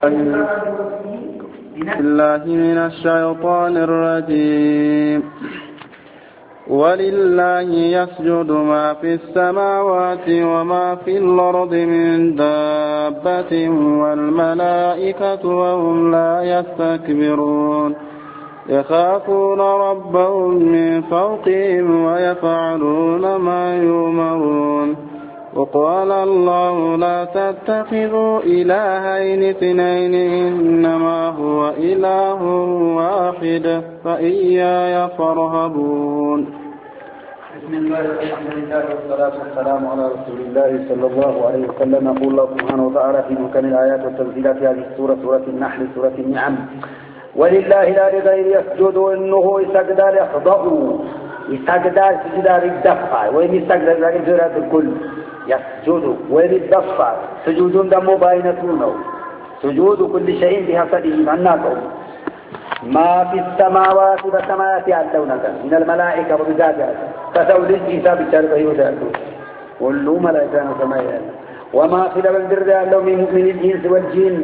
الله من الشيطان الرجيم. ولله يسجد ما في السماوات وما في الأرض من دابة والملائكة وهم لا يستكبرون يخافون ربهم من فوقهم ويفعلون ما يؤمرون. وقال الله لا تتخذوا إلهين اثنين إنما هو إله واحد فإياي فارهبون. بسم الله الحمد لله والصلاة والسلام على رسول الله صلى الله عليه وسلم. يقول الله سبحانه وتعالى في محكم الآيات والتنزيلات في هذه السورة سورة النحل سورة النعم: ولله لا لغير يسجد إنه يسجد يخضعوا يسجد سجد الدفع وين يسجد الجرات الكل يسجد وين الدفع سجود دم باينتونه سجود كل شيء بحسبه معناته ما في السماوات والسماوات يعلون من الملائكة والرجال فتولد عيسى بشرطه وذاته كل ملائكة سماوات وما في الأرض يعلون من الإنس والجن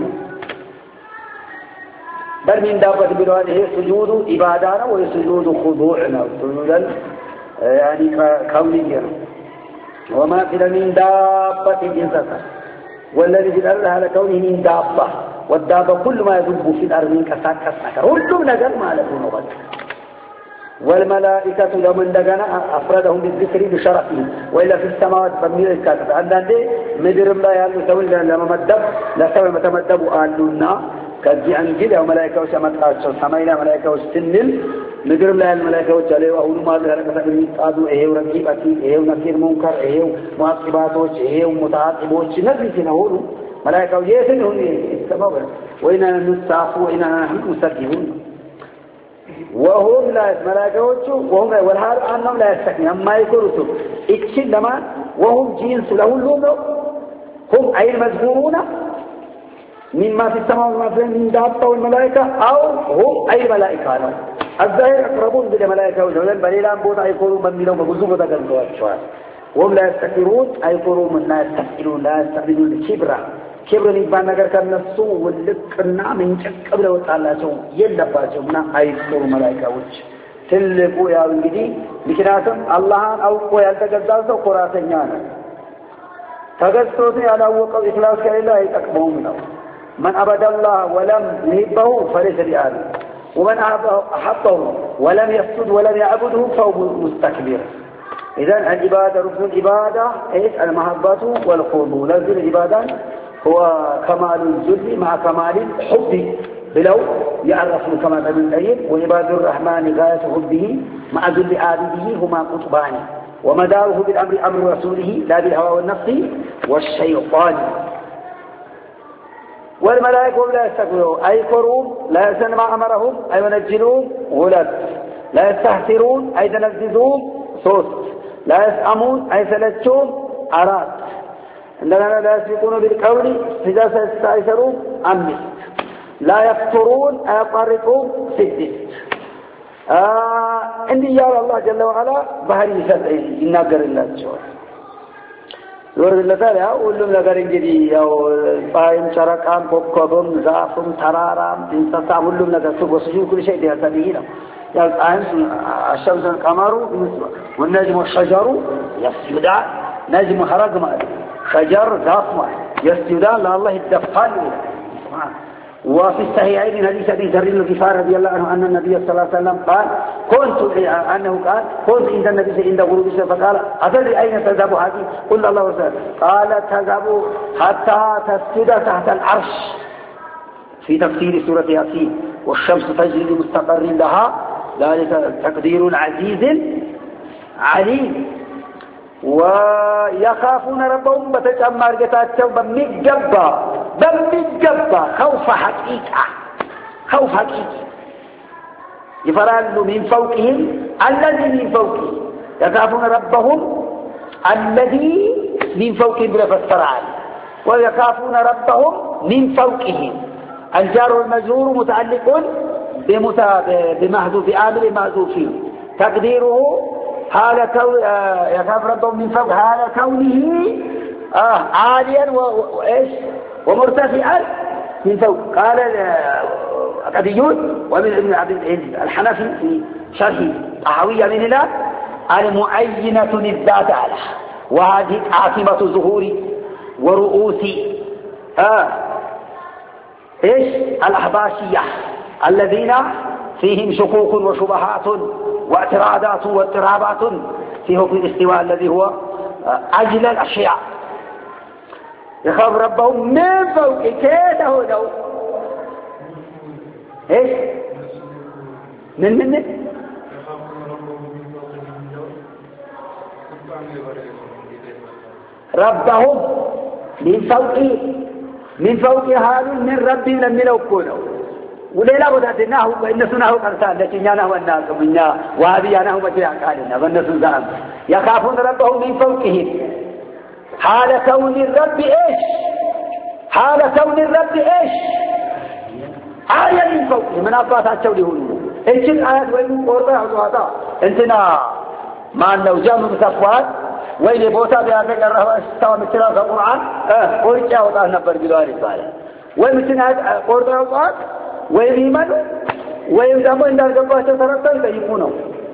بل من دابة بلوانه سجود عبادنا وسجود خضوعنا سجودا يعني كونيا. وما في من دابة إنسان والذي في الأرض على كونه من دابة والدابة كل ما يذب في الأرض من كساك كلهم نجل ما لكم غد. والملائكة لمن دجنا أفردهم بالذكر بشرفهم وإلا في السماوات فمن الكاتب عندنا مدرم لا يعلم سوي لما مدب لا سوي متى مدب قالونا كذي أنجيل وملائكة وسمت أرسل سماينا ملائكة وستنل مدرم لا الملائكة وجلوا وأول ما ذهب مثلا قالوا إيه ورقيبتي إيه ونكير منكر إيه معاقباتوش إيه ومتعاقبوش نزل في نهور ملائكة ويسنون السماوات وإن نصاف وإن نحن مسجون وهم لا ملائكة وهم والحال أنهم لا يستكنون ما يكرسوا إكشن لما وهم جنس له اللون هم أي المذكورون مما في السماء وما في من دابة والملائكة أو هم أي ملائكة لهم الظاهر أقربون بالملائكة والجلال بل إلى أنبوت أيقرون من ملهم وبزوبة قلقوا وهم لا يستكبرون أيقرون من لا يستكبرون لا يستكبرون كبر نبان نجر كان السوء واللقنا من قبل وتعالى سوء يلباسوا من أيقرون ملائكة وش تلقوا يا ولدي بكناتهم الله أو قوي التجدد قراتنيانا تجدد على وقت إخلاص كإله يتقبلون منه. من أبد الله ولم يحبه فليس بآله ومن أحبه ولم يسجد ولم يعبده فهو مستكبر. إذن العبادة ركن العبادة إيش المحبة والقرب. لازم العبادة هو كمال الذل مع كمال الحب بلو يعرف كمال الأيب. وعباد الرحمن غاية حبه مع ذل عابده هما قطبان ومداره بالأمر أمر رسوله لا بالهوى والنفس والشيطان. والملائكة لا يستكبرون أي يكرون لا يسن ما أمرهم أي ينجلون غلط لا يستهترون أي ينزدون صوت لا يسأمون أي سلتشون أراد عندنا لا يسبقون بالقول سجاسة يستعيسرون أمست لا يفترون أي يطرقون سدست. إني يا الله جل وعلا بحري سدعي ينقر الله شوي يورد الله أقول لهم لقرن جدي أو باين شركان كوكبهم زافهم ترارام إنسان أقول لهم لقرن وسجود كل شيء ده سبيله يعني الشمس القمر والنجم والشجر يسجدان نجم خرج ما شجر ضخم يسجدان لله الدفال وفي الصحيحين حديث أبي ذر الغفاري رضي الله عنه أن النبي صلى الله عليه وسلم قال كنت عند النبي عند غروب الشمس فقال أتدري أين تذهب هذه؟ قل الله وسلم قال تذهب حتى تسجد تحت العرش في تفسير سورة ياسين والشمس تجري لمستقر لها ذلك تقدير عزيز عليم. ويخافون ربهم بتجمع رجتاتهم بمجبا خوف حقيقة يفرالوا من فوقهم الذي من فوقهم يخافون ربهم الذي من فوقهم بلا فسرعان ويخافون ربهم من فوقهم. الجار والمجرور متعلق بمحذوف عامل محذوف تقديره حال يخاف ربهم من فوق حال كونه عاليا وإيش ومرتفعا من فوق. قال الأكاديون ومن ابن عبد العزيز الحنفي في شرح طحاوية من هنا المعينة للذات على وهذه عاصمة ظهور ورؤوس إيش الأحباشية الذين فيهم شكوك وشبهات واعتراضات واضطرابات في حكم الاستواء الذي هو أجل الأشياء. يخاف ربهم من فوق كيف هو إيش من ربهم من فوق هذا من ربي لم يكونوا وليلا بدأتناه وإنسناه قرصان لكننا والناس منا وهذه أنا هم جاء قالنا والناس زعم يخافون ربهم من فوقهم حال كون الرب إيش حال كون الرب إيش آية من فوقهم من أبطات التوليهون إيش الآيات وإن قربها وضعها انتنا ما أنه جامع بصفوات وإن بوتا بيانك الرهوة استوى مثلا في القرآن ورجع وضعها نبر بلواري بالا ومثلا قربها وضعها ويمنوا ويدموا إن الجبهة تركوا يكونوا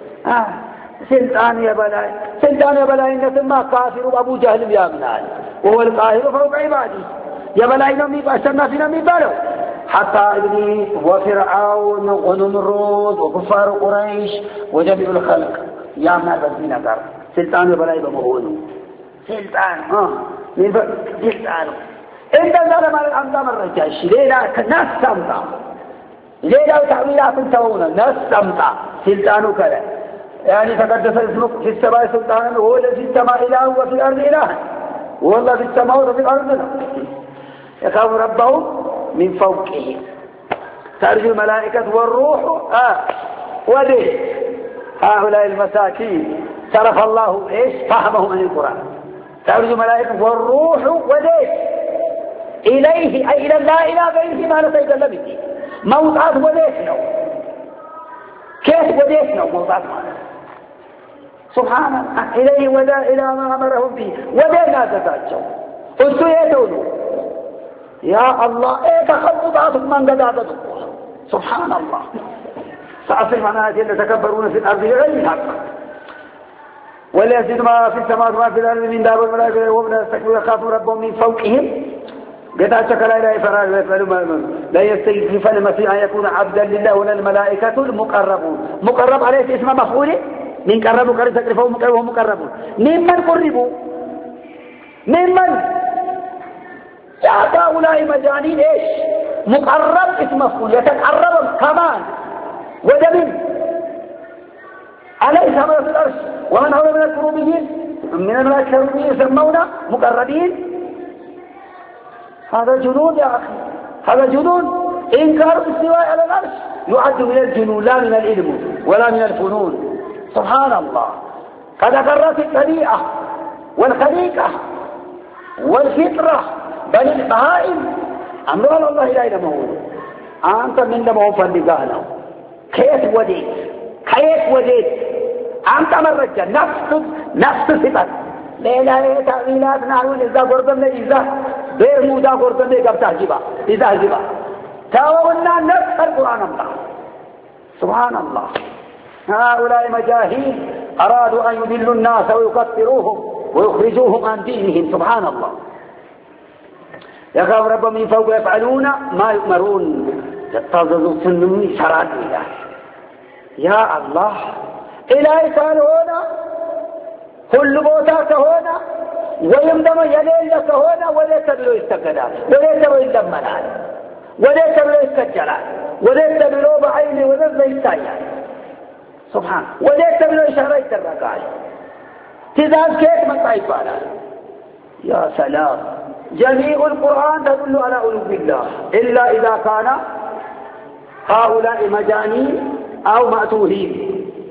سلطان يا بلاي نسمى كافر أبو جهل يامنان وهو القاهر فوق عبادي يا بلاي نمي بأشرنا في نمي بلو حتى إبليس وفرعون ونمرود وكفار قريش وجميع الخلق يامنا بسينا كار سلطان يا بلاي بمهونه سلطان سلطان إنت ظلم الأنظام الرجاش ليلا ناس سمتا ليلا وتعويلات تهونا ناس سمتا سلطانه كذا يعني تقدس اسمك في السماء سلطانا هو الذي في السماء إله وفي الأرض إله والله في السماء وفي الأرض يخاف ربهم من فوقه ترجو الملائكة والروح وده هؤلاء المساكين صرف الله إيش فهمهم عن القرآن ترجو الملائكة والروح وده إليه أي إلى الله إلى غيره ما نتكلم به موضعات وديتنا كيف وديتنا موضعات معنا سبحان الله إليه ودا إلى ما أمرهم به ودينا تتاجوا قلتوا يدولوا يا الله إيه تخبطات من قدادتكم سبحان الله سأصل معنا الذين يتكبرون في الأرض بغير الحق ولا يزيد ما في السماوات وما في الأرض من دابة الملائكة وهم يستكبرون يخافون ربهم من فوقهم قد أشكل إلى إفراد لا يستيقظ المسيح أن يكون عبدا لله ولا الملائكة المقربون مقرب عليه اسم مفعول من قربوا قرب تكرفوا مقربون ممن قربوا ممن هؤلاء مجانين إيش مقرب اسم مفعول يتقرب كمان ودمين عليه ثمرة الأرش ومن هو من الكروبيين من الملائكة الكروبيين يسمون مقربين هذا جنون يا أخي هذا جنون إنكار الاستواء على العرش يعد من الجنون لا من العلم ولا من الفنون سبحان الله قد أقرت الطبيعة والخليقة والفطرة بل البهائم أمر الله لا إله مهول أنت من دمه فلقانا كيف وديت أنت مرجع نفس صفة لا تأويلات نعلم إذا قردم إذا بير مودا قردم قبتها جبا إذا جبا تاونا نفس القرآن الله سبحان الله هؤلاء مجاهيل أرادوا أن يضلوا الناس ويكفروهم ويخرجوهم عن دينهم سبحان الله يخاف ربهم من فوق يفعلون ما يؤمرون يتظلوا سنمي سراد إله يا الله إلهي كان هنا كل بوتاك هنا ويمدم يلين لك هنا وليس بلو استقلال وليس بلو اللمنان وليس بلو استجلال وليس بلو بعيني وليس يستايا سبحان وليس بلو شريط الرقاي تذاب كيف من طيبانا يا سلام جميع القرآن تدل على ألوف الله إلا إذا كان هؤلاء مجانين أو مأتوهين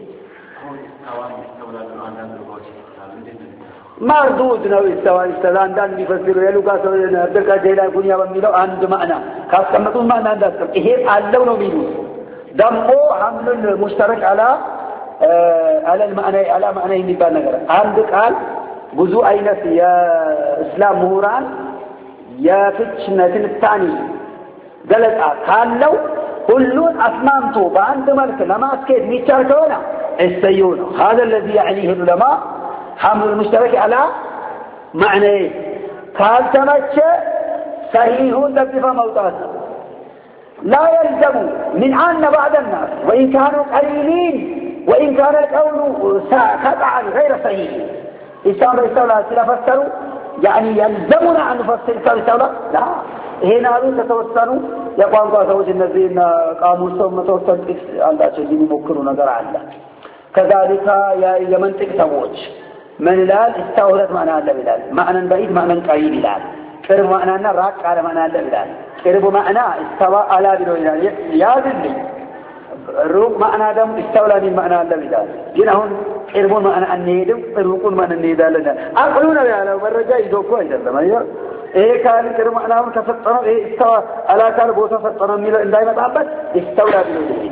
مردود نو استوان دان بيفسروا يلوكا سوينا دكا جيلا كونيا بميلو عند معنى خاص كمتون معنى عندك إيه علّو نو ميلو دمو حمل المشترك على المعنى على معنى يبان نجرا عندك قال بزو أينس يا إسلام مهوران يا فتشنا الثاني ገለጻ ካለው ሁሉን አስማምቶ በአንድ መልክ ለማስኬድ የሚቻል ከሆነ እሰየው ነው هذا الذي يعنيه العلماء حمل المشترك على معنى ካልተመቸ صحيحون دفع موضوعات لا يلزم من أن بعض الناس وإن كانوا قليلين وإن كان القول خطأ غير صحيح استولى فسروا يعني يلزمنا أن نفسر استولى لا هنا تتوسلوا يقوم قاسوج النزين قاموسهم متوسل الله شديد يمكروا نظر الله كذلك يا منطق سووج من الآن استولت معنى الله بلال معنى بعيد معنى قريب بلال قرب معنى راق على معنى الله بلال قرب معنى استوى على بلال يازلي روق معنى دم استولى من معنى الله بلال جنهم قربون معنى النيدم روقون معنى النيدال لنا أقولون بلال والرجاء يدوكوا إذا لما إيه كان قرب معناهم تفطروا إيه استوى على كان بوتا فطروا ميلا دائما تعبت استولى بلال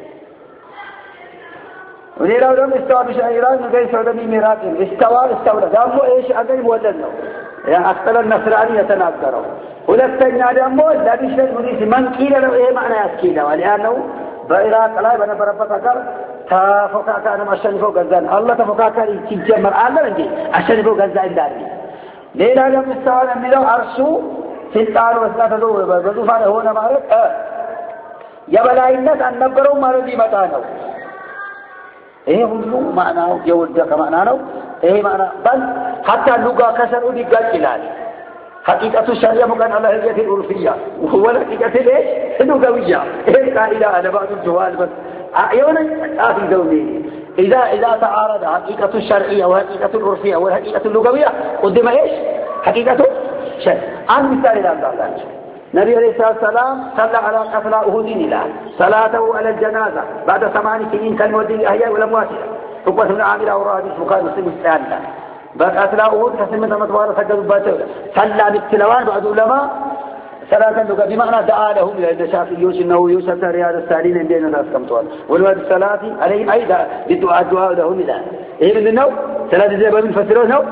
وليلا ودم استوى بشعيران نقاي سعودة ميراث استولى دامو إيش أقل مولدنا يعني أكثر النصراني يتناقروا ولكن دامو لا بشيء مريس من قيل له إيه معنى يسكيله ولأنه بإراق لا بنا بربطكر تفكاك أنا عشان فوق الزان الله تفكاك يتجمر الله نجي عشان فوق الزان داري ليلا دم استوى نميلو عرشو سلطان وسلطة بذوفان هنا مارك يبلا الناس أن نبروا ماردي متانو إيه هو معناه يودك معناه إيه معناه بل حتى اللغة كسروا دقات إلال حقيقة الشريعة مكان على هيئة العرفية وهو حقيقة ليش اللغوية إيه قائلة على بعض الجوال بس أيونا آخر دولي إذا تعارض حقيقة الشرعية وحقيقة العرفية والحقيقة اللغوية قدم إيش حقيقة شرع عن مثال إلى الله نبي عليه الصلاة والسلام صلى على قتل أهود إلى صلاته على الجنازة بعد 8 سنين كان مودي الأحياء والأموات عقبة بن عامر أوراد البخاري ومسلم الثالثة بعد قتل أهود كسمة متوارى سجدوا باته صلى بالتلوان بعد علماء صلاة لغة بمعنى دعا لهم إلى الشافعي إنه يوسف رياض السالين عندنا ناس كم طوال والواد الصلاة عليهم أيضا بالدعاء لهم إلى إيه من النوم صلاة زي ما بنفسرون نوم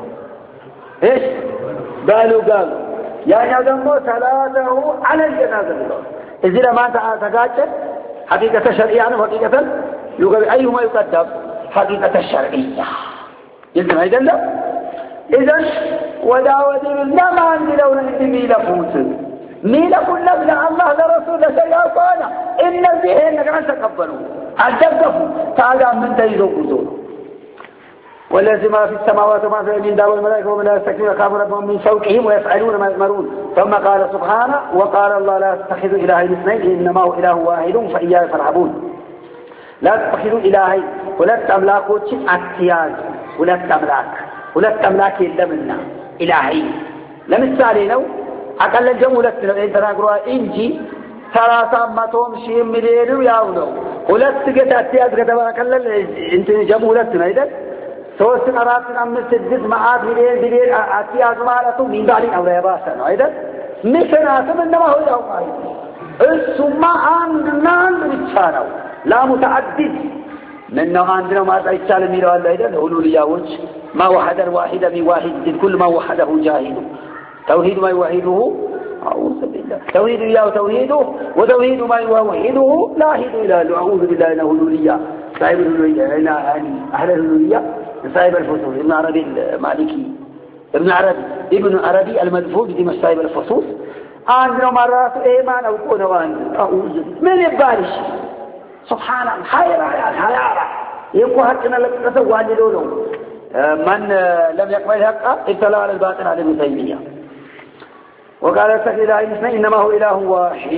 إيش قالوا يعني دمو صلاته على الجنازة إذا ما تقاتل حقيقة الشرعية وحقيقة لغة أيهما يقدم حقيقة الشرعية يلزم أيضا لا إذن ودعوة لا ما عندي لولا إنتي ميلا كل نبلا الله لرسول شيئا قانا إن الذين إنك عن تقبلوا عن تقفوا تعالى من تيزوا قدور والذي ما في السماوات وما في الأرض دعوة الملائكة ومن لا يستكبرون يخافون ربهم من فوقهم ويفعلون ما يؤمرون ثم قال سبحانه وقال الله لا تتخذوا إلهين اثنين إنما هو إله واحد فإياي فارهبون لا تتخذوا إلهين ولت أملاكوا اتياز ولت أملاك إلا منا إلهين لمثالي لو أقل الجمع ولت إنت نقرأ إنجي 300 شيء مليون ياولو ولت اتياز كتبا أقل انت جمع ولت نايدا 3 4 5 6 معاد مليون اتياز مالته من بعد أولا يباسا نايدا مثلا إنما هو يوم السم عندنا بتشانو لا متعدد منه عندنا ما يتشال ميلو الله إذا الأولولية وجه ما وحد الواحد بواحد كل ما وحده جاهد توحيد ما يوحده أعوذ بالله توحيد إياه توحيده وتوحيد ما يوحده لا هيد إلا أعوذ بالله إنه الأولولية صاحب الأولولية أهل الأولولية صاحب الفصول ابن عربي المالكي ابن عربي المدفوع بدمشق صاحب الفصول عندنا مرات إيمان أو كون وان أعوذ من يبالش سبحان الله حيرة يقول حقنا لك نسوى له من لم يقبل حقا ابتلى على الباطل على ابن تيمية وقال اتخذ إله اثنين إنما هو إله واحد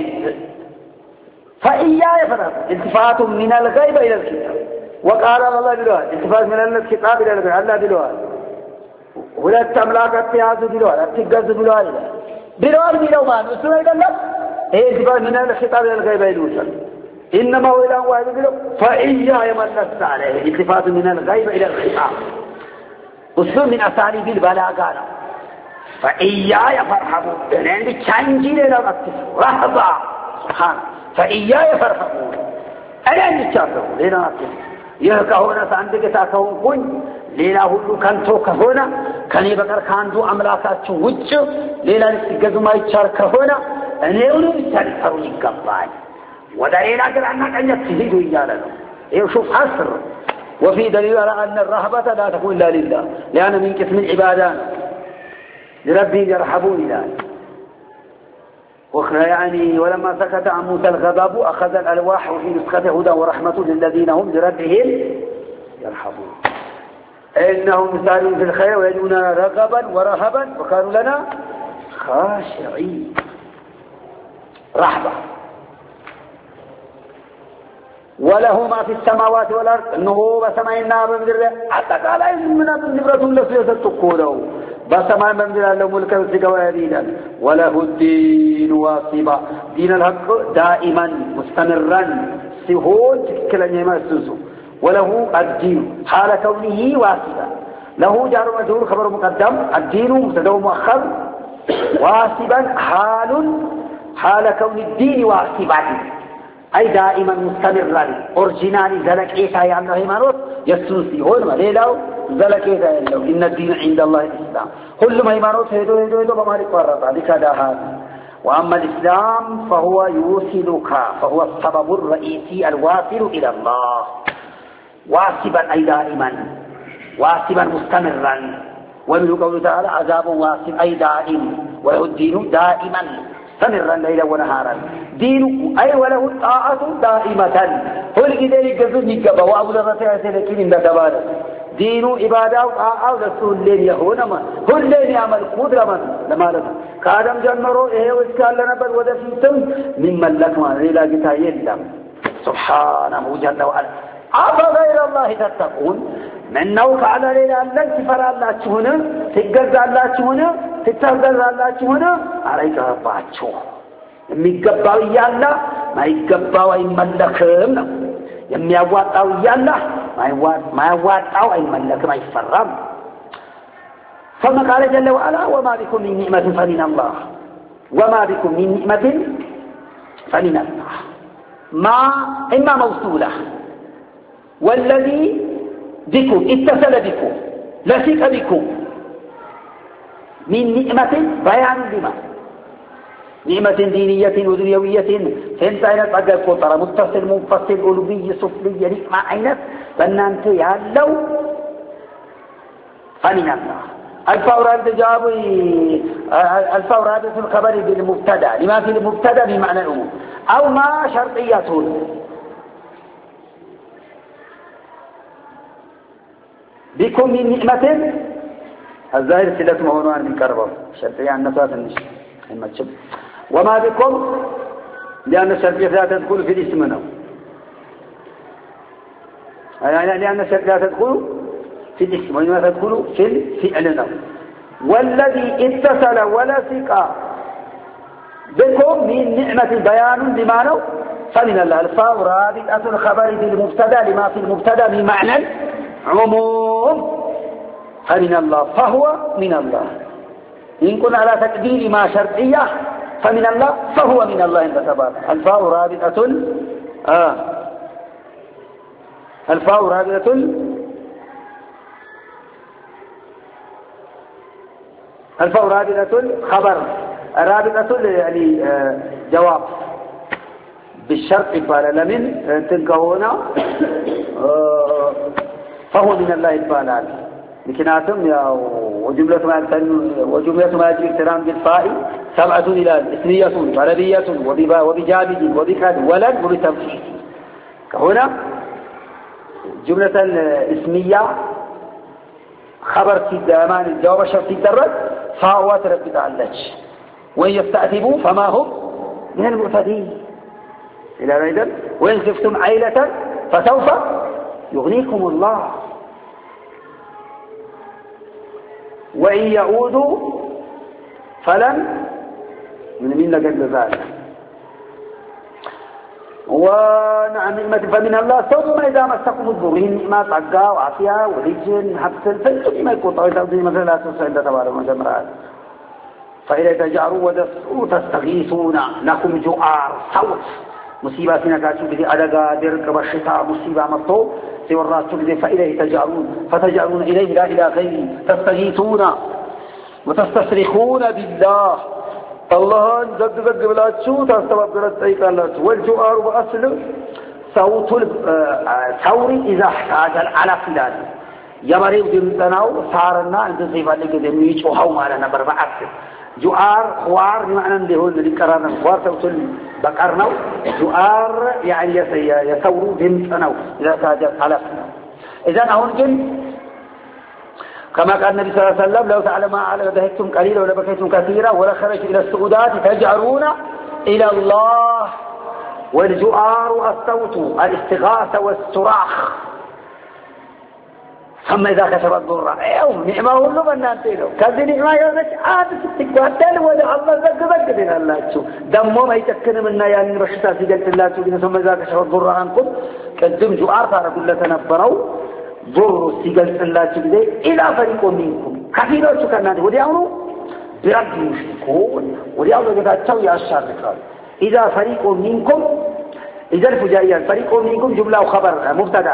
فإياي فرق التفات من الغيب إلى الكتاب وقال الله بلوها التفات من الكتاب إلى الغيب الله بلوها ولا تملاك اتياز بلوها اتقاز بلوها بلوها ما نسوى إلى الله هي التفات من الكتاب إلى الغيب إلى الكتاب إنما هو إله واحد بلوه فإياي من نفس عليه التفات من الغيب إلى الخطاب أسلوب من أساليب البلاغة فإياي فارحبون لأن تشانجي لنا رهبا سبحان فإياي فارحبون أنا نتشافوا لنا نكتف يهكهونا سعندك تاكهون كن لنا هلو كنتو كهونا كني بكر كاندو أملاكات وجه لنا نتقذ ما يتشار كهونا أنا أولو بالتالي يقبال ودليل أقل أنك أن يتفيد إيانا شوف حصر. وفي دليل على أن الرهبة لا تكون إلا لله لأن من قسم العبادات لربهم يرحبون ذلك. يعني ولما سكت عن موسى الغضب أخذ الألواح وفي نسخة هدى ورحمة للذين هم لربهم يرحبون. إنهم يسارعون في الخير ويدعوننا رغبا ورهبا وكانوا لنا خاشعين. رحبة. وله ما في السماوات والأرض إنه بسمعنا بمدر حتى قال إن من النبرة التي يتقونه بسمع بمدر له ملك السجوات دينا وله الدين واصبا دين الحق دائما مستمرا سهول تكلم ما يسوسه وله الدين حال كونه واصبا له جار مجرور خبر مقدم الدين مبتدا مؤخر واصبا حال كون الدين واصبا أي دائما مستمرا أورجينالي ذلك إيسا يعني هيمانوت يسوسي هون ما ليلاو ذلك إيسا يلو إن الدين عند الله الإسلام كل ما هيمانوت هيدو بمالك ورطا لكذا هذا. وأما الإسلام فهو يوصلك فهو السبب الرئيسي الواصل إلى الله واصبا أي دائما واصبا مستمرا. ومن قوله تعالى عذاب واصب أي دائم وله الدين دائما مستمرا ليلا ونهارا دين أي وله الطاعة دائمة هل كده يجزون يجبا وأبو ذرة سلكين إن دبارا دين عبادة وطاعة ورسول لين يهون ما هل لين يعمل قدر من لما لنا كادم جنرو إيه وإسكال لنا بل ودفيتم ممن لكما ليلا جتاين لهم سبحانه جل وعلا. أفغير الله تتقون من نوك على ليلة أنك تفرع الله تهنا تقرز الله تهنا تتهدر الله تهنا عليك رباتشو يميقباو إيالا ما يقباو أي ملكم يميقباو إيالا ما يواتاو أي ملكم أي فرم. ثم قال جل وعلا وما بكم من نعمة فمن الله وما بكم من نعمة فمن الله ما إما موصولة والذي بكم اتصل بكم لصق بكم من نعمة بيان لما نعمة دينية ودنيوية فانت عينت أقل قطر متصل منفصل ألوبي سفلي نعمة عينت فأنت يعلو فمن الله. الفورات جابوا الفورات في الخبر بالمبتدا لما في المبتدا بمعنى الأمور أو ما شرطية بكم من نعمة الظاهر سلة مهونوان من كربه شرطية عن نفات النشي المتشب. وما بكم لأن الشرطية لا تدخل في الاسم منه يعني لأن الشرطية لا تدخل في الاسم وإنما تدخل في الفعل نفسه. والذي اتصل ولصق بكم من نعمة بيان بمعنى فمن الله. الفاء رابطة الخبر بالمبتدا لما في المبتدا بمعنى عموم فمن الله فهو من الله. إن كنا على تقدير ما شرطية فمن الله فهو من الله عند تبارك. الفاء رابطة الفاء رابطة الفاء رابطة خبر رابطة يعني جواب بالشرط إبالة لمن تنكهونا فهو من الله إبالة لكناتم يا وجملة ما يجري اقتران بالفاء سبعة إلى اسمية عربية وبجامد وبكاد ولد وبتمشيط. كهنا جملة الاسمية خبر تدامان الجواب الشرطي درد فهو تربط علج وإن يستعتبوا فما هم من المعتدين إلى أيضا وإن خفتم عيلة فسوف يغنيكم الله وإن يعودوا فلن من قبل ذلك. ونعم فمن الله ثم إذا مسكم الضر ما طقا وعافية ورجل حبس الفلس ما يكون طويل تقضي مثلا لا تسعد تبارك وتعالى فإذا تجعروا وتستغيثون لكم جؤار صوت مصيبة سنكاتوا بذي أدقى درق والشتاء مصيبة مطو سوى الراسل بذي فإليه تجعرون فتجعرون إليه لا إلى غيره تستغيثون وتستصرخون بالله الله زق زق بلاتشو تستبقرت تيقالاتشو والجؤار بأصل صوت الثوري إذا احتاج على فلان يمريب دمتناو صارنا عند صفة لك دميش وحو مالنا بربعات جؤار خوار بمعنى اللي هو اللي كرانا خوار صوت البقرناو جؤار يعني يثوروا دمتناو إذا احتاج على فلان إذن أهون جن كما قال النبي صلى الله عليه وسلم لو تعلم ما على ذهبتم قليلا ولا بكيتم كثيرا ولا خرج إلى السعودات تجعرون إلى الله والجؤار الصوت الاستغاثة والصراخ ثم إذا كشف الضر يوم نعمة له بنانتينه كذي نعمة يونس عاد تتقاتل ولا الله زق بين الله شو دمه ما يتكن منا يعني رشتا في جلد الله شو ثم إذا كشف الضر عنكم كذب جؤار صار كل تنبروا ضر سيجل الله تجدي إلى فريق منكم كثيرا شو كنا وديعونه برب يشركون وديعونه إذا تسوي الشر إذا فريق منكم إذا الفجائيات فريق منكم جملة وخبر مبتدأ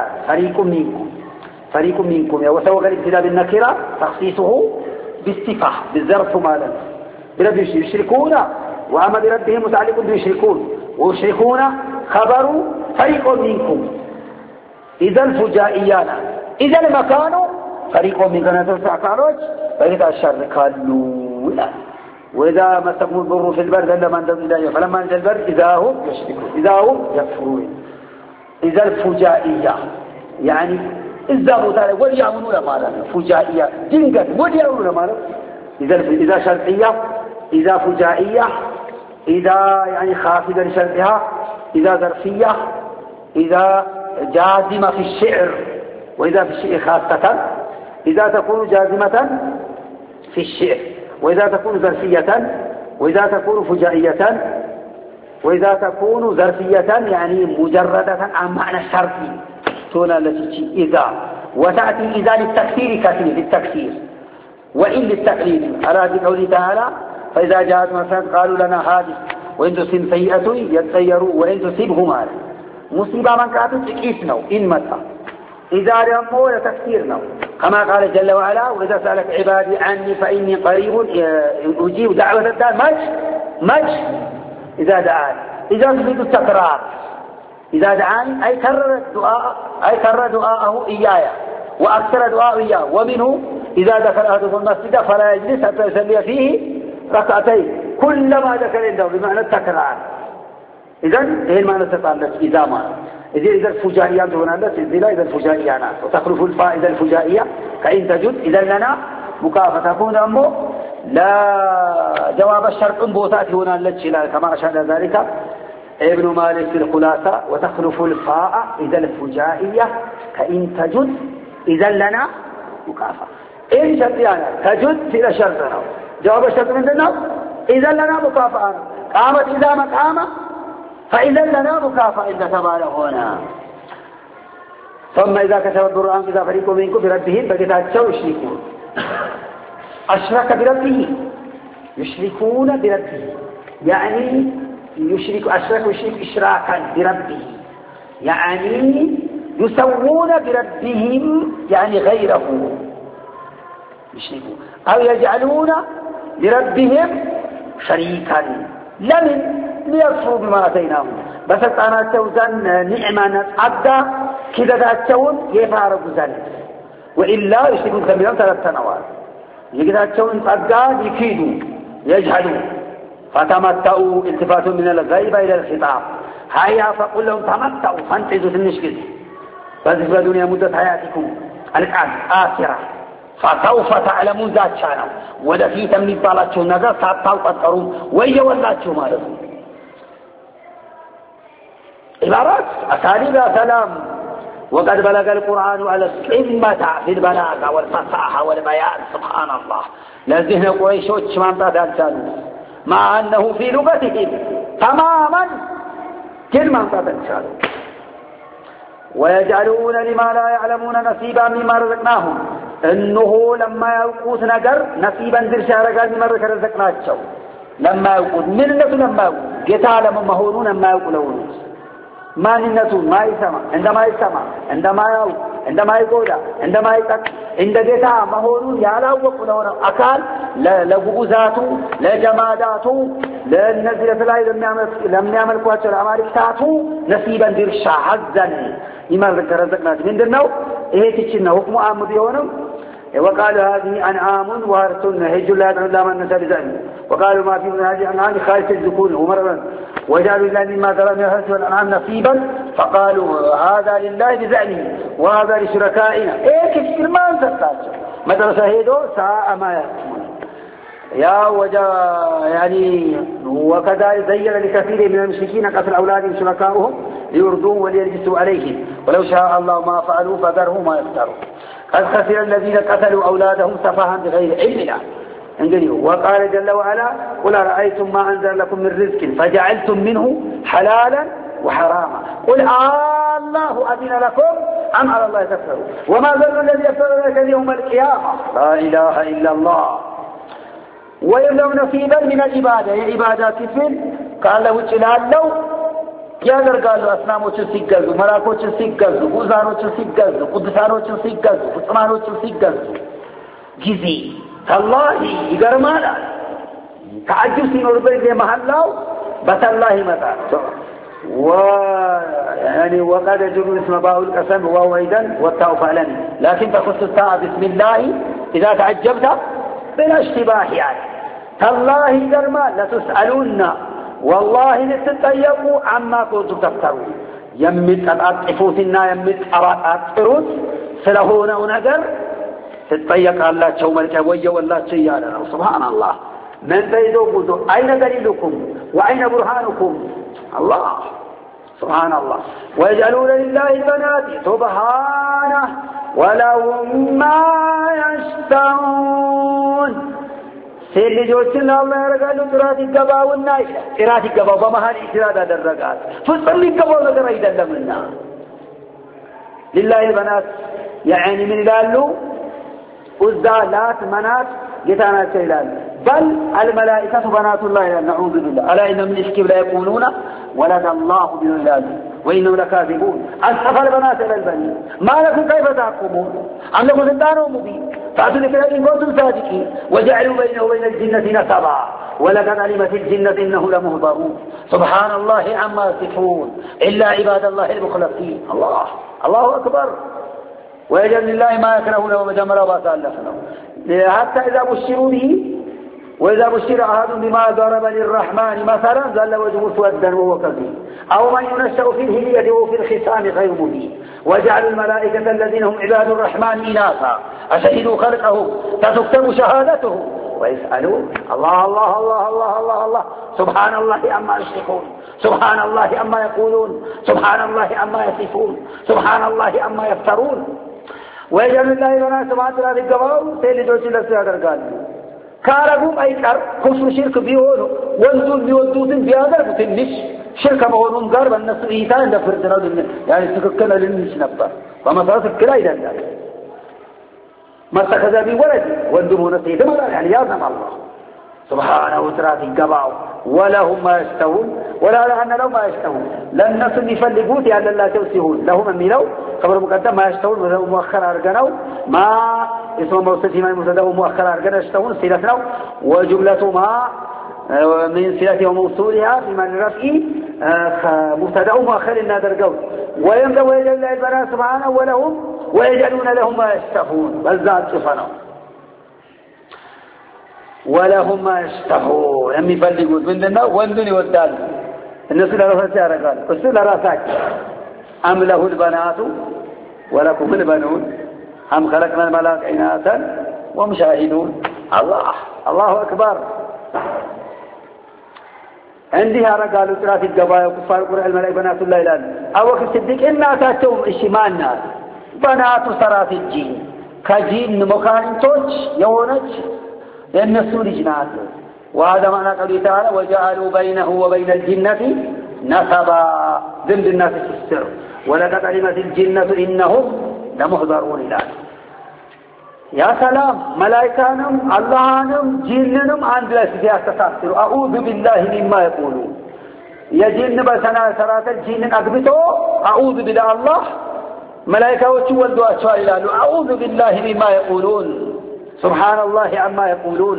فريق منكم وسوى الابتداء بالنكرة تخصيصه بالصفة بالظرف مالا برب يشركون وأما بربهم متعلق بيشركون ويشركون خبر فريق منكم إذا الفجائيات إذا المكان فريق من كانت السعكاروج فإذا الشر قالوا لا وإذا مسكوا الضر في البرد لما انتظر إليه فلما انزل البرد إذا هم يشركون إذا هم يكفرون إذا الفجائية يعني إذا متعلق وليعونون مالا فجائية جنجا وليعونون مالا إذا شرطية إذا فجائية إذا يعني خافضة لشرطها إذا ظرفية إذا جازمة في الشعر وإذا في الشعر خاصة إذا تكون جازمة في الشعر وإذا تكون ظرفية وإذا تكون فجائية وإذا تكون ظرفية يعني مجردة عن معنى الشرطي تولى التي إذا وتأتي إذا للتكثير كثير للتكثير وإن للتقليل على قوله تعالى فإذا جاءت مثلا قالوا لنا هذه وإن تصب سيئة يتسيروا وإن تصبهم هذا مصيبة من كانت تكيسنا إن متى إذا رموا لتكثيرنا كما قال جل وعلا وإذا سألك عبادي عني فإني قريب أجيب دعوة الدار مج إذا دعاني إذا تريد التكرار إذا دعاني أي كرر دعاءه إياي وأكثر دعاءه إياه ومنه إذا دخل أحدكم المسجد فلا يجلس حتى يصلي فيه ركعتين كلما دخل عنده بمعنى التكرار إذن هي المعنى تتعلق إذا ما إذا الفجائيات هنا إذا الفجائيات وتخلف الفائدة الفجائية كإن تجد إذا لنا مكافأة تكون أمه لا جواب الشرط بوتات هنا التي كما أشار ذلك ابن مالك في الخلاصة وتخلف الفاء إذا الفجائية كإن تجد إذا لنا مكافأة إن شرطيانا تجد إلى شرطنا جواب الشرط من ذلك إذا لنا مكافأة قامت إذا مقامة فإذا لنا مكافأة إذا تبالغ هنا ثم إذا كتب الضرآن إذا فريق منكم بربهم فقتاتشوا يشركون أشرك بربه يشركون بربه يعني أشرك يشرك إشراكا بربه يعني يسوون بربهم يعني غيره يشركون أو يجعلون لربهم شريكا لمن ليكفروا بما آتيناهم بس أنا توزن نعمة أبدا كذا تأتون يفارق ذلك وإلا يشركون كبيرا 3 سنوات يقدر تأتون أبدا يكيدوا يجهلوا فتمتعوا التفات من الغيبة إلى الخطاب هيا فقل لهم تمتعوا فانتزوا في النشكل فذكروا دنيا مدة حياتكم الآن آخرة فسوف تعلمون ذات شانا ودفي تمني بالاتشو نظر ساتاو قطرون ويا ولاتشو مالهم عبارات أساليب سلام وقد بلغ القرآن على القمة في البلاغة والفصاحة والبيان سبحان الله لذهن قريشوش مانطات الثالث مع أنه في لغتهم تماما كل مانطات الثالث ويجعلون لما لا يعلمون نصيبا مما رزقناهم إنه لما يوقوت نجر نصيبا درشا رجال مما رزقناهم لما يوقوت من الناس لما يوقوت قتال من مهورون لما يوقلون ما ننتو ما يسمع عندما يو عندما يقول عندما يتك عند جتا مهورون يالاو وقلون أكال لغوزاتو لجماداتو للنزلة لا لم يعمل قوات الأمارك تاتو نصيبا درشا حزا إما رزقنا من دنو إيه تشينا حكم عام ديونم وقالوا هذه أنعام وارثون هج لا يدعون الله من نسى بزعمه وقالوا ما في من هذه أنعام خالص الذكور ومرضا وجعلوا لله مما ذرى من الحرث والأنعام نصيبا فقالوا هذا لله بزعمه وهذا لشركائنا إيه كثير ما انتظر مدرسة هيدو ساء ما يحكمون يا وجا يعني وكذلك زين لكثير من المشركين قتل أولادهم شركائهم ليردوهم وليلبسوا عليهم ولو شاء الله ما فعلوا فذرهم ما يفترون قد خسر الذين قتلوا أولادهم سفها بغير علم وقال جل وعلا قل أرأيتم ما أنزل لكم من رزق فجعلتم منه حلالا وحراما قل الله أذن لكم أم على الله تفترون وما ظن الذي يفتر ذلك يوم القيامة لا إله إلا الله ويبلغ نصيبا من العبادة يا عبادات كفل قال له جلال لو يادر قالوا أسناموچن سيگزو ملاكوچن سيگزو بوزانوچن سيگزو قدسانوچن سيگزو فتمانوچن سيگزو جزي الله يغرمالا تعجب سينور بيت محلاو بس الله متى يعني وقد يجر اسم باء القسم وهو ايضا والتاء فعلا لكن تخص التاء بسم الله اذا تعجبت بلا اشتباه يعني تالله يغرما لتسألون والله لتطيقوا عما كنتم تفترون يمتطفوتنا يمتطرطروت ስለሆነው ነገር ትጠየቃላችሁ መልከ ወየውላችሁ ይላል سبحان الله من بيدوكم اين دليلكم واين برهانكم الله سبحان الله ويجعلون لله البنات سبحانه ولهم ما يشتهون سيلجوچن الله ያረጋሉ ጥራት ይገባውና ጥራት ይገባው በመሃል ኢስራድ አደረጋት ፍጹም ይገባው ነገር አይደለምና لله البنات يعني من قالوا وزالات منات جتانا كيلان بل الملائكة بنات الله نعوذ بالله ألا إن من إسكب لا يقولون ولد الله بالولاد وإنهم لكاذبون أصحف البنات إلى البنين ما لكم كيف تحكمون أم لكم سلطان مبين فأتوا ذكرا إن كنتم صادقين وجعلوا بينه وبين الجنة نسبا ولقد علمت الجنة إنه لمهضرون سبحان الله عما يصفون إلا عباد الله المخلصين الله أكبر ويجعل لله ما يكرهون ومجمر وباسالفنا حتى إذا بشروا به وإذا بشر أحد بما ضرب للرحمن مثلا ظل وجهه سودا وهو كظيم أو من ينشأ في الهلية وفي الخصام غير مبين وجعل الملائكة الذين هم عباد الرحمن إناثا أشهدوا خلقهم فتكتب شهادته ويسألون الله الله الله الله الله الله سبحان الله عما يشركون سبحان الله عما يقولون سبحان الله عما يصفون سبحان الله عما يفترون ويجعل الله لنا سبحانه وتعالى الجواب سيلجوچ لسه ያደርጋሉ ካረጉም አይቀር ኩፍር ሽርክ ቢሆኑ ወንዱን ቢወዱትን ቢያደርጉ ትንሽ ሽርክ መሆኑን ጋር በእነሱ እይታ እንደ ፍርድ ነው يعني ትክክል ልንሽ ነበር በመሰረቱ ትክክል አይደለም መተከዘ ቢወለድ ወንዱም ሆነ ሴት ማለት يعني ያዘም الله سبحانه وتعالى الجباو ولهم ما يشتهون ولا لأن لهم ما يشتهون لن نصل يفلقوت يعني الله توسيهون لهم أمينوا خبر مقدم ما يشتهون مؤخر أرقنوا ما اسم موصف ما يمسده مؤخر أرقنا يشتهون سلتنا وجملة ما من سلته وموصولها بمن رفعي مبتدأ مؤخر النادر قول ويمدى ويجعل الله البنات سبحانه ولهم ويجعلون لهم ما يشتهون والذات شفنوا ولهم ما يشتهون هم يفلقون من دنا وندن يودال الناس لا رفعت يا رجال بس لا راسك أم له البنات ولكم البنون أم خلقنا الملائكة إناثا ومشاهدون الله أكبر عندها رجال ثلاث الجبايا وكفار القرآن الملائكة بنات الله إلى أو كصديق إن أتاتهم إشمالنا بنات صرات الجين كجين مكان توج يونج لأن السور جنات وهذا معنى قوله تعالى وجعلوا بينه وبين الجنة نسبا ضمن الناس في السر ولقد علمت الجنة إنهم لمحضرون إلى يا سلام ملائكانهم اللهانهم جننهم عند لا استطاعوا أعوذ بالله مما يقولون يجن بسنا سرات الجن أقبته أعوذ بالله الله ملائكة وتولدوا أسوال أعوذ بالله مما يقولون سبحان الله عما يقولون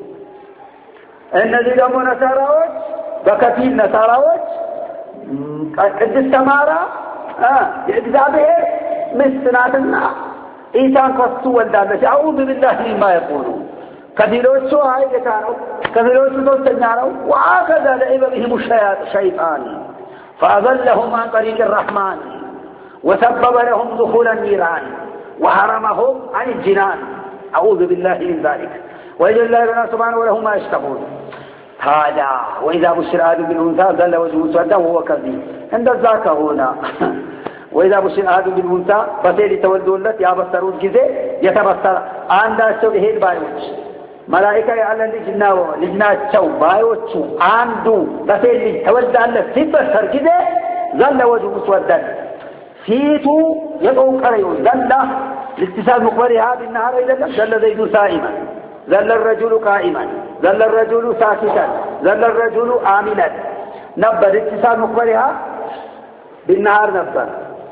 الذي دموا نساراوت بكثير نساراوت قد استمارا إذابير مستناتنا إيسان قصوا والدالة أعوذ بالله مما يقولون كثيرون سوء هاي كانوا كثيرون سوء تناروا وهكذا لعب بهم الشيطان فأضلهم عن طريق الرحمن وسبب لهم دخول النيران وحرمهم عن الجنان أعوذ بالله من ذلك وإذا الله لنا سبحانه وله ما يشتهون هذا وإذا بشر أحد بالأنثى ظل وجهه مسودا وهو كظيم عند ذاك هنا وإذا بشر أحد بالأنثى فسير تولدوا التي يبصرون كذا يتبصر عند السبه البايوش ملائكة على لجنا تشو بايوش عنده فسير تولد على سبصر كذا ظل وجهه مسودا فيتو يدعو قريو ظل لاتصال مقبرها بالنهار إذا ظل زيد صائما ظل الرجل قائما ظل الرجل ساكتا ظل الرجل آمنا نبر اتصال مقبرها بالنهار نبر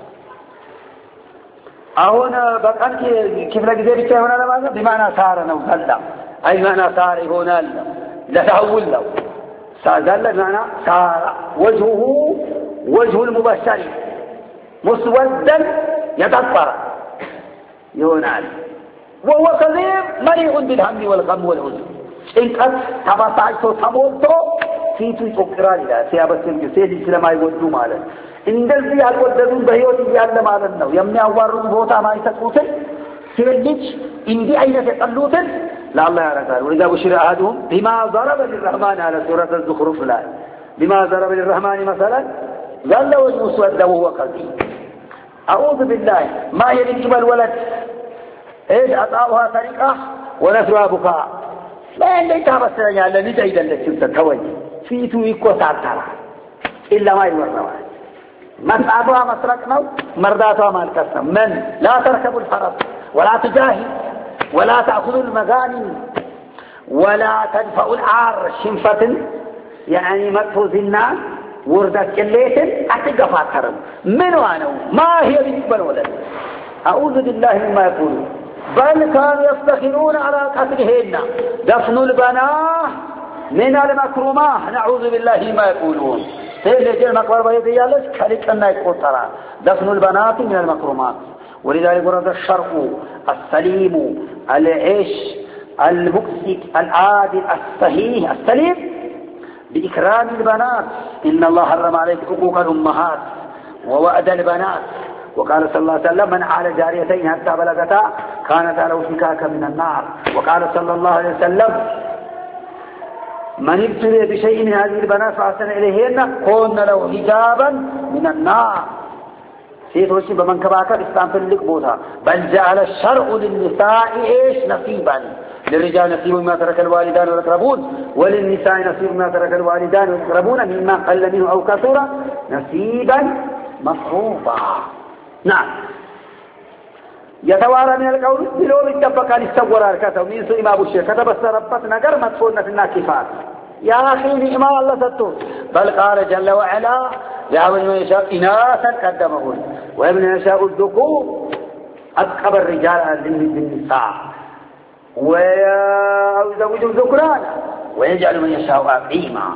هنا بقى كيف لقيت بيتي هنا لماذا بمعنى صار نو ظل أي معنى صار هنا لا تحول له ظل بمعنى صار وجه المبشر مسودا يتطر يونان وهو كظيم مليء بالهم والغم والحزن إن قد تبصعته تموته فيتو يفكران إلى سيابتهم سيدي سلما يودوا مالا إن دلسي يقوددون بهيوتي يعلم مالا نو يمني أوارون بوتا ما يتقوتن سيديش إن دي عينة يقلوتن لا الله يعرفان وإذا بشر أحدهم بما ضرب للرحمن على سورة الزخرف لا بما ضرب للرحمن مثلا ظل وجه مسودا وهو كظيم أعوذ بالله ما يلد بالولد إيش أطاؤها طريقة ونسرها بكاء ما عندي تابسنا يا الذي جيدا لك توجه في تويكو ساترا إلا ما يورنا مسعدها مسرقنا مرداتها مالكسنا من لا تركبوا الفرس ولا تجاهد ولا تأخذوا المغانم ولا تدفعوا العار شنفة يعني مدفوذ الناس وردت كليت أتقفات كرم من وانو ما هي بالنسبة الولد أعوذ بالله مما يقولون بل كانوا يفتخرون على قتلهن دفن البنات من المكرمات نعوذ بالله مما يقولون سيجي المقبرة يديالك خليك أنه يقترى دفن البنات من المكرمات ولذلك ورد الشرق السليم العيش المكسك العادل الصحيح السليم بإكرام البنات إن الله حرم عليك حقوق الأمهات ووأد البنات وقال صلى الله عليه وسلم من على جاريتين حتى بلغتا كانت له فكاكا من النار وقال صلى الله عليه وسلم من ابتلي بشيء من هذه البنات فأحسن إليهن كون له حجابا من النار سيدوشي بمن كباكا بستان في اللقبوتا بل جعل الشرع للنساء إيش نصيبا للرجال نصيب مما ترك الوالدان والأقربون وللنساء نصيب مما ترك الوالدان والأقربون مما قل منه أو كثر نصيبا مفروضا نعم يتوارى من القول بلو بالتبقى للسور الكتب من سوء ما بشير كتب السربت نقر مدفونة الناكفات يا أخي نعم الله ستون بل قال جل وعلا يا من يشاء إناثا قدمهن ومن يشاء الذكور أثقب الرجال بالنساء ويزوج الذكران ويجعل من يشاء عقيما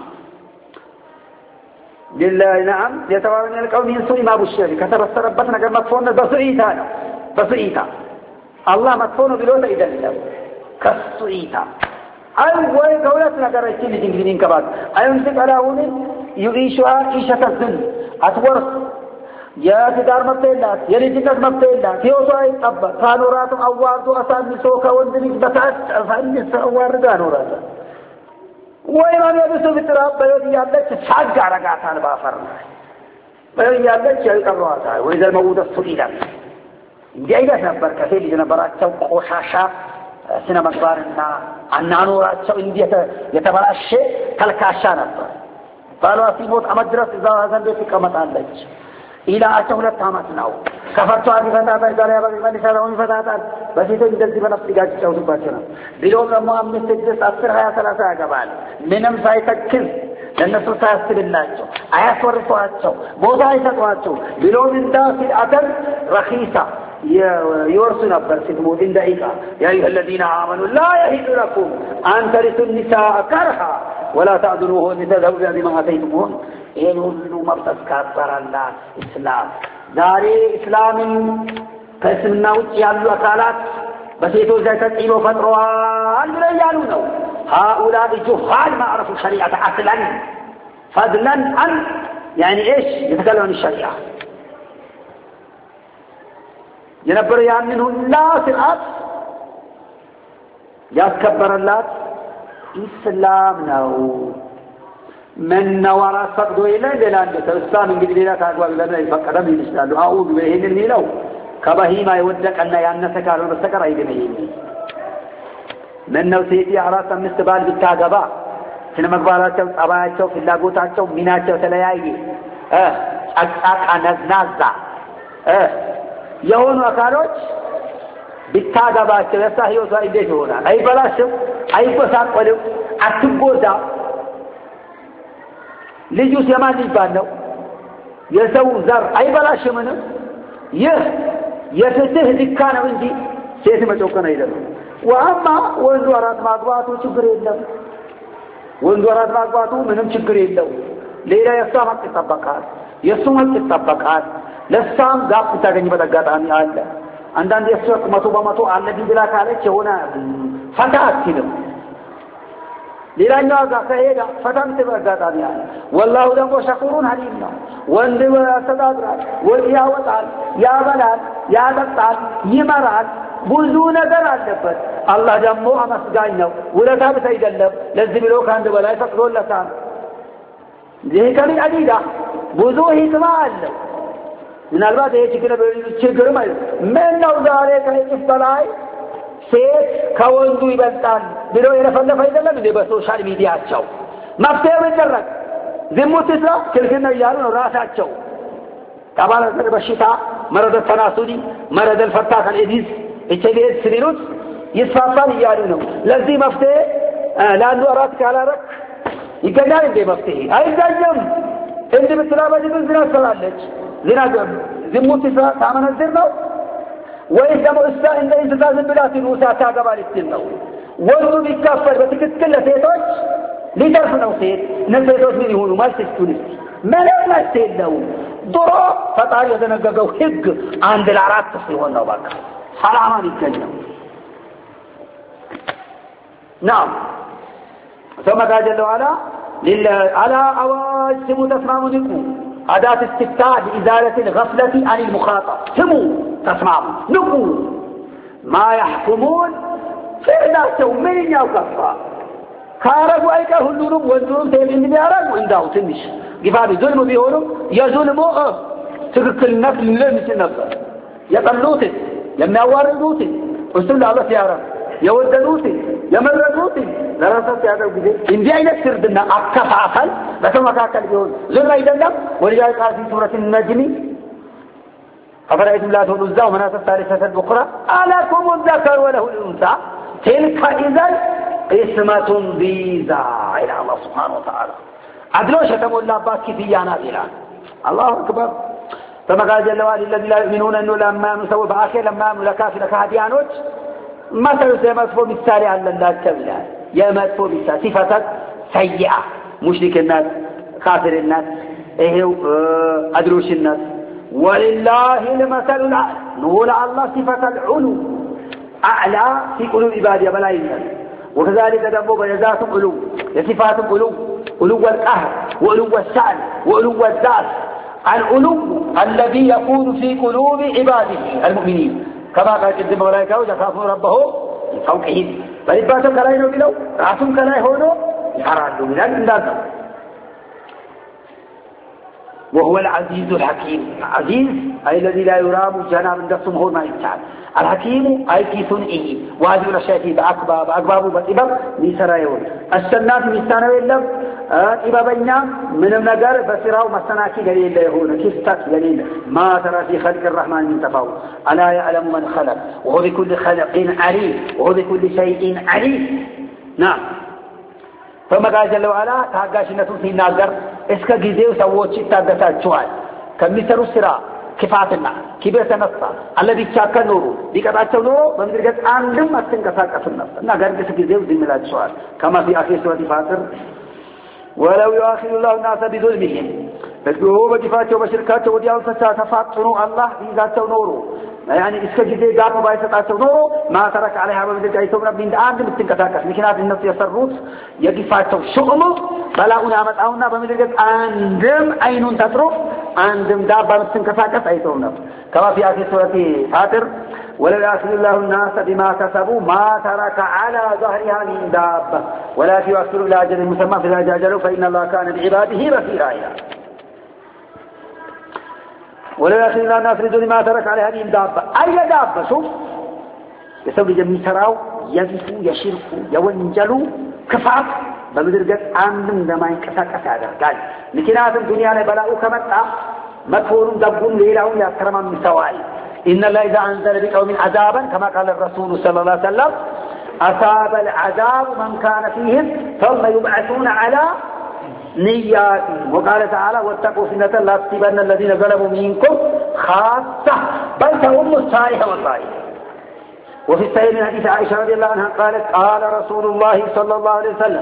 لله نعم يتوارى من القول من سوء ما بشير كتب السربت نقر مدفونة بسعيتا الله مدفونه بلوتا إذا الله كالسعيتا أول قولتنا قرأت لي جنجرين كبات أيمسك على هوني يعيشها عيشة الذل أتورث يا تدار مبتلات يا رجلك مبتلات يوضع يتقبل فانورات أوارد أسان نسوكا وندنك بتعت أسان نسوكا أوارد أنورات وإمام يبسو بالتراب بيوتي يالك تساق رقاتا البافرنا بيوتي يالك شهيك الرواتا وإذا الموضة السئلة جايدة نبر كثير جنبرات سوق وشاشا سنة مقبارنا النانورات سو اندي يتبرأش كالكاشا نبر قالوا في موت أمدرس إذا هذا بيتي قمت عندك إلى أشهر تامتناو كفرتوا عن فتاة إذا يبقى من سلام فتاة بس إذا جلسي بنفسي قاعد تشوف باشنا بلوغ مؤمن سجس أكثر حياة ثلاثة قبال منهم سايتكز ለነሱ ታስብላቸው አያስወርቷቸው ቦታ አይሰጧቸው ቢሎም እንዳፊ አተር ረኺሳ يورث نبر ستمو إن دقيقة يا أيها الذين آمنوا لا يحل لكم أن ترثوا النساء كرها ولا تعذروهن لتذهبوا ببعض ما آتيتموهن إنه مرتز كبر الله إسلام داري إسلام كاسمنا وجيالو أكالات بسيطو زي تتعينو فتروان ليالونو هؤلاء جهال ما عرفوا الشريعة أصلا فضلا عن يعني إيش يتكلم عن الشريعة ينبر يامنه لا سرعات يتكبر الله إسلام نو من نورا فقدو إلا لأن الإسلام انجد لنا تقوى لنا يفقدم الإسلام أعوذ بهن الميلو كبهيما يودك أن يعنسك على المستقر أيضا من نو سيدي عراصا مستبال بالتاقبا سنة مقبالاتهم أباياتهم في اللاقوتاتهم مناتهم تليايي أكاكا نزنازا የሆኑ አካሎች ቢታገባቸው የሳህዮቷ እንዴት ይሆናል አይበላሽም አይበሳቆልም አትጎዳ ልጁስ የማን ይባል ነው የሰው ዘር አይበላሽም ይህ የፍትህ ልካ ነው እንጂ ሴት መጮከን አይደለም ወአማ ወንዱ አራት ማግባቱ ችግር የለም ወንዱ አራት ማግባቱ ምንም ችግር የለው ሌላ የሷም ተጠበቃል የሱም ተጠበቃል ለሳም ጋፕ ታገኝበት አጋጣሚ አለ አንዳንድ የሱቅ 100% አለ ቢብላ ካለች የሆነ ፈታ አትልም ሌላኛው ጋር ከሄዳ ፈታም ተበጋጣሚ አለ والله ደግሞ ሸኩሩን ሐሊም ነው ወንድ ያስተዳድራል ወይ ያወጣል ያበላል ያጠጣል ይመራል ብዙ ነገር አለበት አላህ ደግሞ አመስጋኝ ነው ወለታ በተይደለም ለዚህ ብሎ ካንድ በላይ ፈቅዶለታል ይሄ ከምን አዲዳ ብዙ ሂክማ አለ ምናልባት ይሄ ችግር ማለት ምን ነው ዛሬ ከዚህ በላይ ሴት ከወንዱ ይበልጣል ብሎ የለፈለፈ አይደለም እንደ በሶሻል ሚዲያቸው መፍትሄው ይደረግ ዝሙት ስራ ክልክል ነው ያሉ ነው ራሳቸው ተባረከ በሽታ መረደ ተናሱዲ መረደ الفتاح الإديس እቸሌት ሲሉት ይስፋፋል ያሉ ነው ለዚህ መፍትሄ ለአንዱ አራት ካላረክ ይገኛል እንደ መፍትሄ አይገኝም እንደ በተላበጅ ዝና ሰላለች ዝና ዝሙት ስራ ታመነዝር ነው ወይ ደግሞ እሷ እንደ እንስሳ ዝም ብላ ትኑሳ ታገባለች ነው ወንዱ ቢካፈል በትክክል ለሴቶች ሊደርስ ነው ሴት ነሴቶች ምን ይሆኑ ማስተቱን ምንም ማስተለው ድሮ ፈጣሪ የተነገገው ህግ አንድ ለአራት ሲሆን ነው በቃ ሰላማን ይገኛል نعم ثم قال جل وعلا على أواج سمو تسمعوا نكو أداة استفتاء بإزالة الغفلة عن المخاطب سمو تسمعوا نكو ما يحكمون فإذا سومين يوكفا كاربوا أيكا هلونهم وانزلهم تيبين بيارا وإنداو تنش قفابي ظلم بيهونهم يظلموا تذكر النفل للمس النفل يطلوتي لما يواردوتي وصل الله سيارا يودنوتي يمرضوتي ለራሳቸው ያደርጉ ጊዜ እንዲህ አይነት ፍርድና አከፋፈል በተመካከል ቢሆን ዝም አይደለም ወልያ ቃል في سورة النجم أفرأيتم لا تقولوا الزاو مناة الثالثة الأخرى ألكم الذكر وله الأنثى تلك إذا قسمة ضيزى إلى الله سبحانه وتعالى عدلوش تمولى باس كفيانا إلى الله أكبر ثم قال جل وعلا الذي لا يؤمنون أنه لما نسوي بآخر لما نلكافر كهديانوች مثل سيمسفو بالتالي على الله كبلا يمسفو بالتالي صفة سيئة مشرك الناس كافر الناس إيهو أدروش الناس ولله المثل الأعلى نقول الله صفة العلو أعلى في قلوب عبادي بلا الناس وكذلك دمو بيزات علو صفات علو علو القهر وعلو الشأن وعلو الذات العلو الذي يكون في قلوب عباده المؤمنين كما قال جد الملائكة يخافون ربهم من فوقهم فلباسهم كلا ينو رأسهم كلا يهونوا يحرادوا من الناس وهو العزيز الحكيم عزيز أي الذي لا يرام جناب دسم هو ما يتعال الحكيم أي في صنعه واجب الأشياء بأكباب بطبب ميسرايون السنات ميسانو يلم إبابينا من النجار بسراو مستناكي دليل يهون كستات دليل ما ترى في خلق الرحمن من تفاوت ألا يعلم من خلق وهو بكل خلق عليم وهو بكل شيء عليم نعم ثم قال جل وعلا تاغاشنته ሲናገር እስከ ጊዜው ሰዎች ይታገሳቸዋል ከሚሰሩ ስራ ክፋትና ክብር ተነሳ الذي ቻከኖሩ ቢቀጣቸው ነው በምድር ገጽ አንድም አትንቀሳቀስም ነበር እና ገርግስ ጊዜው ዝምላቸዋል كما في اخر سوره فاطر ولو يؤاخذ الله الناس بظلمهم فهو بجفاته وبشركاته ودياو تفاطنوا الله يذاتو نورو يعني اسكو ጊዜ ጋር ባይሰጣቸው ኖሮ ما ترك عليها በምድር አይተው ነበር እንደ አንድ ምትንቀሳቀስ ምክንያቱም እነሱ የሰሩት የግፋቸው ሹሙ በላኡን ያመጣውና በምድር ገጽ አንድም አይኑን ተጥሮ አንድም ዳባ ምትንቀሳቀስ አይተው ነበር كما في آخر سورة فاطر ولو يأخذ الله الناس بما كسبوا ما ترك على ظهرها من دابة ولكن يؤخر إلى أجل مسمى فإذا جاء أجله فإن الله كان بعباده بصيرا ولو يأخذ الله الناس بما ترك عليها من دابة أي دابة شوف يسوي جميع سراو يزفو يشركو يونجلو كفاف بمدر قد عندهم لما ينكساك هذا قال لكنات الدنيا لبلاؤ كمتع مدفون دبون ليلهم يأكرم من سوائي إن الله إذا أنزل بقوم عذابا كما قال الرسول صلى الله عليه وسلم أصاب العذاب من كان فيهم ثم يبعثون على نياتهم وقال تعالى واتقوا فتنة لا تصيبن الذين ظلموا منكم خاصة بل تهم الصالح والصالح وفي الصحيح من حديث عائشة رضي الله عنها قالت قال رسول الله صلى الله عليه وسلم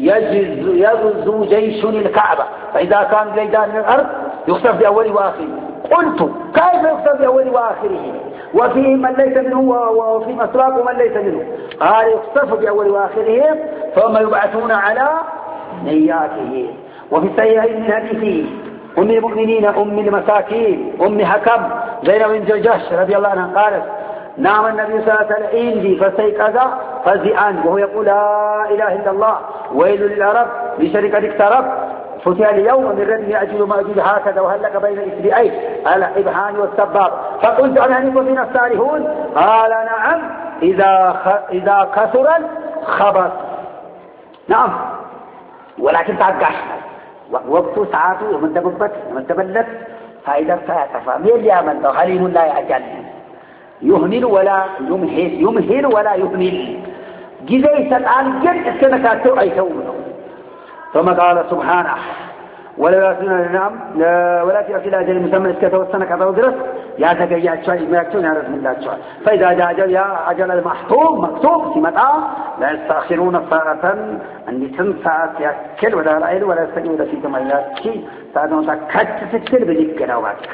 يغزو جيش الكعبة فإذا كان بليدان من الأرض يخسف بأول وآخره قلت كيف يخسف بأول وآخره وفيه من ليس منه وفي مسراق من ليس منه قال يخسف بأول وآخره ثم يبعثون على نياته وفي الصحيح من حديث أم المؤمنين أم المساكين أم حكم زينب بنت جحش رضي الله عنها قالت نام النبي صلى الله عليه وسلم عندي فاستيقظ فزعا وهو يقول لا إله إلا الله ويل للعرب بشركة اقترب فتح اليوم من ردم يأجل مأجل هكذا وهلك بين الإسرائيل على إبهان والسباب فقلت أنا هنكم من الصالحون قال نعم إذا كثر الخبر نعم ولكن تعقشنا وقت ساعته يمدبلت فإذا سيطفى مين يعمل خليل لا يعجل يهمل ولا يمهل ولا يهمل جزي ستعال جد استنكاتو أي تومنه ثم قال سبحانه ولا نعم ولكن في الأجل المسمى اسكته السنة كذا ودرس يا تجيء شيء ما يكتون يا رسول الله شيء فإذا جاء أجل يا أجل المحتوم مكتوب في متى لا يستأخرون ساعة أن ساعة يأكل ولا رأيل ولا يستجيب في كمالات شيء ساعة كت ستر بذكر وعكا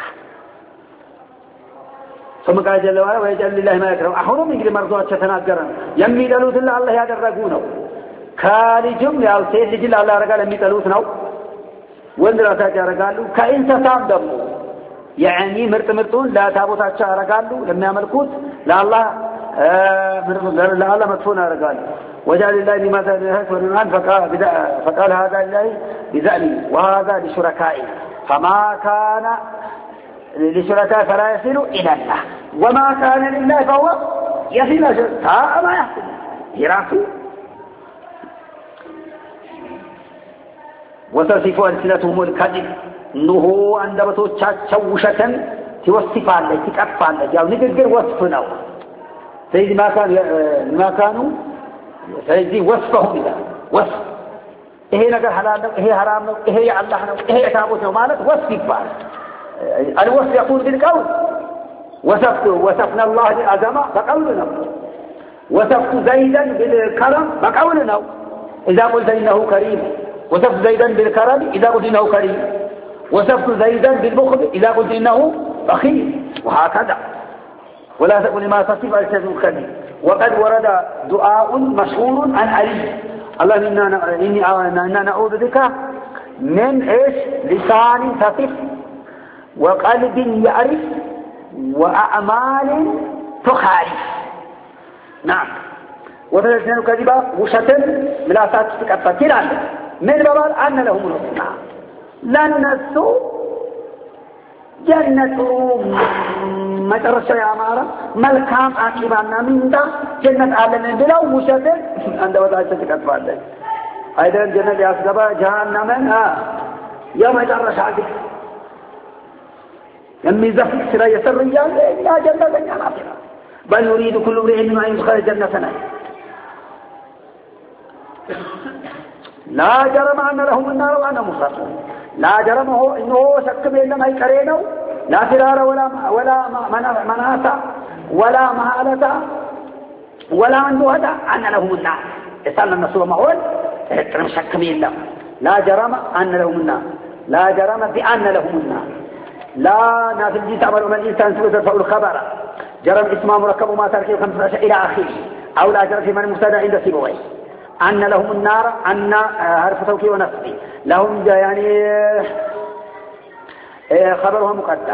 ثم قال جل وعلا ويجعل لله ما يكره أحرم يجري مرضوات تتناقرا يمي دلوت الله الله يدرقونه كالجم يا سيد جل الله رجال يمي دلوت نو وندراسات يرجالو كإنسان دمو يعني مرتون لا تابوتات يرجالو لما يملكوت لا الله لا الله مدفون يرجالو وجعل لله لما ذهب ورمان فقال هذا لله بذألي وهذا لشركائي فما كان لشركاء فلا يصل إلى الله وما كان لله فهو يصل ساء ما يحصل يراسو وتصف ألسنتهم الكذب إنه عندما تشوشة توصف عليه تكف عليه يعني نقدر وصفنا سيدي ما كانوا سيدي وصفهم إذا وصف إيه نقر حلال إيه حرام إيه الله إيه تعبوت مالك وصف فعل الوصف يقول بالقول وصفنا الله بالعظمة بقولنا وصفت زيدا بالكرم بقولنا إذا قلت إنه كريم وصفت زيدا بالكرم إذا قلت إنه كريم وصفت زيدا بالبخل إذا قلت إنه بخيل وهكذا ولا تقل ما تصف ألسنة الكذب وقد ورد دعاء مشهور عن علي اللهم إنا نعوذ بك من إيش لسان تصف وقلب يعرف وأعمال تخالف نعم وتلسنوا كذبا وشتم ملاسات تكتل عنه من بابال أن لهم الحسنى لن نسوا جنة ما ترشى يا مارا ملكام عاقبانا من دا جنة عالمين بلا وشتم عند وضعت تكتل عنه أيضا جنة ياسقبا جهنم يوم يترشى عاقب يمي زفك سرا يسر رجال لا جنة لن ينافر بل يريد كل امرئ منهم أن يدخل جنة لا جرم أن لهم النار وأنا مفرطون لا جرم هو إنه شك بينما يكرينه لا فرار ولا مناسة ولا مهالة ولا عنده أن لهم النار يسأل النسوة معول ترم شك بينه لا جرم أن لهم النار لا جرم بأن لهم النار لا نافل جيت عملوا من الإنسان سوى الخبر جرم اسمه مركب ما تركيه 15 إلى آخره أو لا جرم في من المستدى عند سيبويه أن لهم النار أن حرف توكيد ونصب لهم يعني خبرها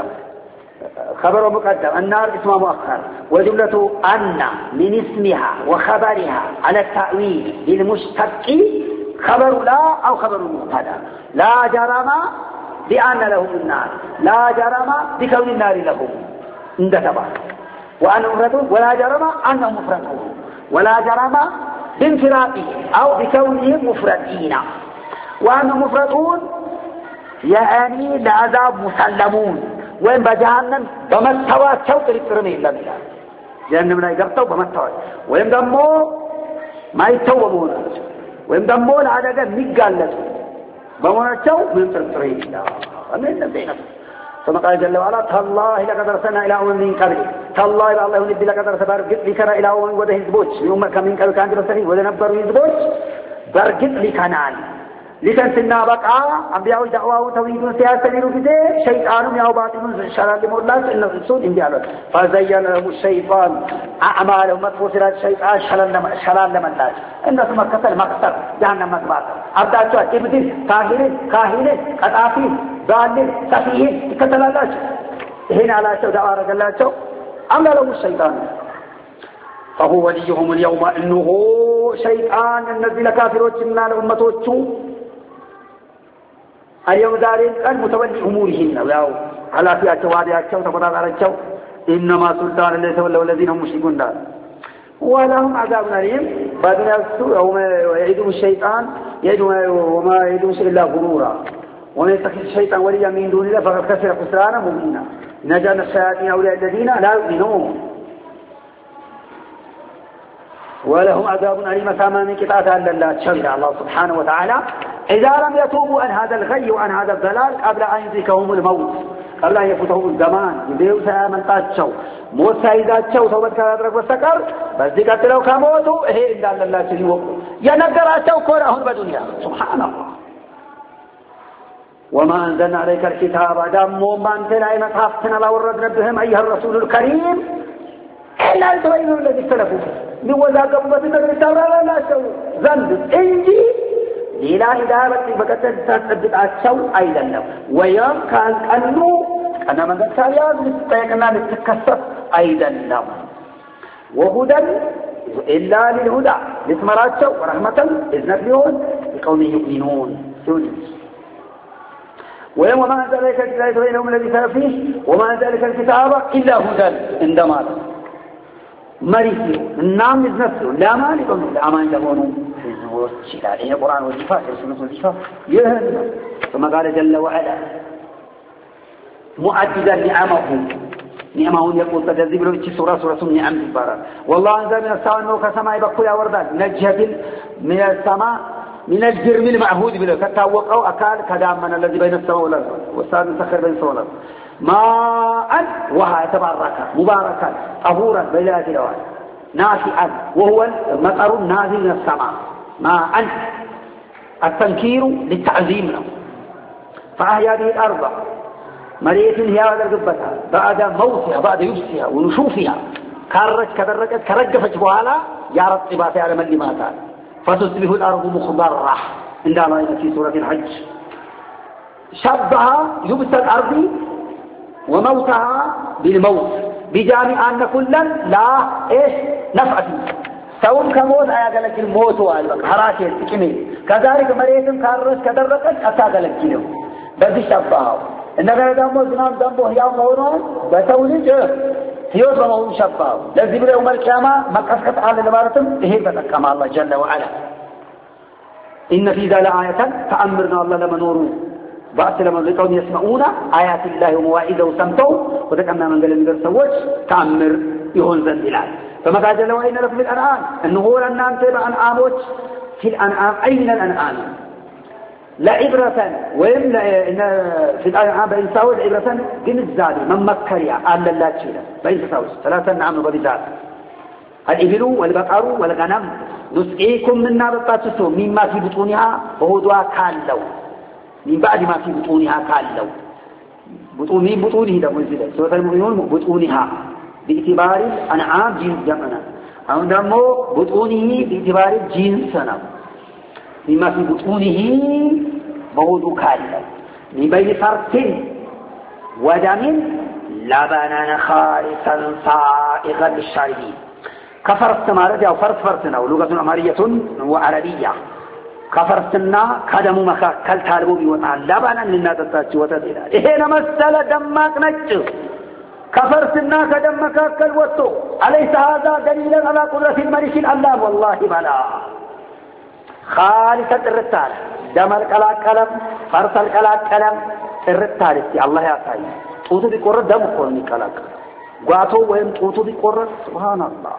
مقدم النار اسمها مؤخر وجملة أن من اسمها وخبرها على التأويل للمشتق خبر لا أو خبر مبتدا لا جرم بأن لهم النار لا جرم بكون النار لهم اندتبه وأن مفردون ولا جرم أنهم مفردون ولا جرم بانفراده أو بكونهم مفردين وأنهم مفردون يعني لعذاب مسلمون وين بجهنم بمستوى شوط الترمي إلا بلا جهنم لا يقرطوا بمستوى وين دمو ما يتوبون وين دمو العدد مقالة بمونتشو من ترمي إلا أمين نبينا ثم قال جل وعلا تالله لقد أرسلنا إلى أمم من قبل تالله إلى الله ينبي لقد أرسل لكنا إلى أمم وده هزبوش من أمم من قبل كان جرسلين وده نبروا هزبوش برقت لكنان لكن سنة بقى أنبياء دعوة وتوحيد سياسة لرفضه شيطان يا باطن شرع لمولاس إنه رسول إنبياء فزين لهم الشيطان أعمالهم مدفوسرة الشيطان شلال لمن لاج إنه ثم كسر مقصر جهنم مكبات أبدا شوى إبدل كاهل قطافي ظالم سفيه كتل الله هنا على شو دعوة رجل الله شو أمل لهم الشيطان فهو وليهم اليوم إنه شيطان النزل كافر وجمنا لأمته اليوم دارين أن متولي أمورهن وياو على فئة وادياتشو تفضل على الشو إنما سلطان اللي تولوا الذين هم مشركون دار ولهم عذاب أليم بعد السوء وما يعيدهم الشيطان وما يعيدهم إلا غرورا ومن يتخذ الشيطان وليا من دون الله فقد خسر خسرانا مبينا نجانا الشياطين أولياء الذين لا يؤمنون ولهم عذاب أليم كما من قطعة الله تشرع الله سبحانه وتعالى إذا لم يتوبوا عن هذا الغي وعن هذا الضلال قبل أن يدركهم الموت قبل أن يفوتهم الزمان يبيعوا سيامن تاتشوا موت سيداتشوا توبت كذلك والسكر بس دي قتلوا كموتوا إيه إلا الله تليوه ينقراتشوا كورهم بدنيا سبحان الله وما أنزلنا عليك الكتاب دموا من تلعي مصحفتنا لو ردنا بهم أيها الرسول الكريم إلا أن تبينوا الذي اختلفوا من وذاك أمتنا بالتوراة لا سووا ذنب إنجي لا إدارة بكتر تثبت الشو أيضا له ويوم كان أنه أنا من التاليات نستيقنا نتكسر أيضا له وهدى إلا للهدى لثمرات شو ورحمة إذن فيهم لقوم يؤمنون ويوم ما أنزل لك الكتاب بينهم الذي فيه وما أنزل لك الكتاب إلا هدى عندما مريض النام نفسه لا مالك لا ما يدونه وشيلان إيه القرآن والصفات السنة والصفات يهدنا ثم قال جل وعلا مؤددا نعمه يقول تجذب له سورة نعم البارة والله أنزل من السماء نور كسماء بقول يا وردان نجهد من السماء من الجرم المعهود بله كتوقعوا أكال كدامنا الذي بين السماء والأرض والساد مسخر بين السماء والأرض ماء وها تباركا مباركا طهورا بلا تلوان نافعا وهو المطر النازل من السماء ماء التنكير للتعظيم له فأحيا به الأرض مريت هي هذا الجبتها بعد موتها بعد يبسها ونشوفها كرجفت بوالا يا رطبات على من لماتها فتصبح الأرض مخضرة عند الله في سورة الحج شبه يبس الأرض وموتها بالموت بجامع أن كلا لا نفع فيه سوم كموت أياك الموت والبك حراشة كميل كذلك مريتم كارس كدرقت أتاك لك له بس شبهه إنك دمو زنان دمو هيام مورون بتولج هيوت بمون شبهه لازم يوم القيامة مكسكت على الإمارة هيبتك كما الله جل وعلا إن في ذلك آية تأمرنا الله لما نورو بعث لما لقوم يسمعون آيات الله ومواعظه وسمتوا وتكمنا من قال المدر سوج تأمر يهون ذا الدلال فما قال جل وعلا لكم الأنعام أنه هو الأنعام تبع أنعاموش في الأنعام أين الأنعام لعبرة وإن في الآية بإنساوي لعبرة جنزالي من مكريا على الله تشيله بإنساوي ثلاثة نعم وبذات الإبل والبقر والغنم نسقيكم منا بطاتسو مما في بطونها وهدوا كالو من بعد ما في بطونها كالو بطونه ده منزله سورة المؤمنون بطونها باعتبار الأنعام جنس جمعنا أو دمو بطونه باعتبار جنسنا مما في بطونه وهدوا كالو من بين فرث ودم لبنا خالصا صائغا للشاربين كفرت مالت أو فرثنا ولغة عمرية وعربية كفرتنا كدم مكاكل تالبو بيوطع لبنا لنا تتاتي وتدينا إهنا مسألة دماغ نجو كفرتنا كدم مكاكل وطو أليس هذا دليلا على قدرة الملك الله والله بلا خالصة الرتال دم الكلاك كلام فرث الكلاك كلام الرتال الله يعطي توتو بيقرر دم قرني كلاك قاتو وهم توتو بيقرر سبحان الله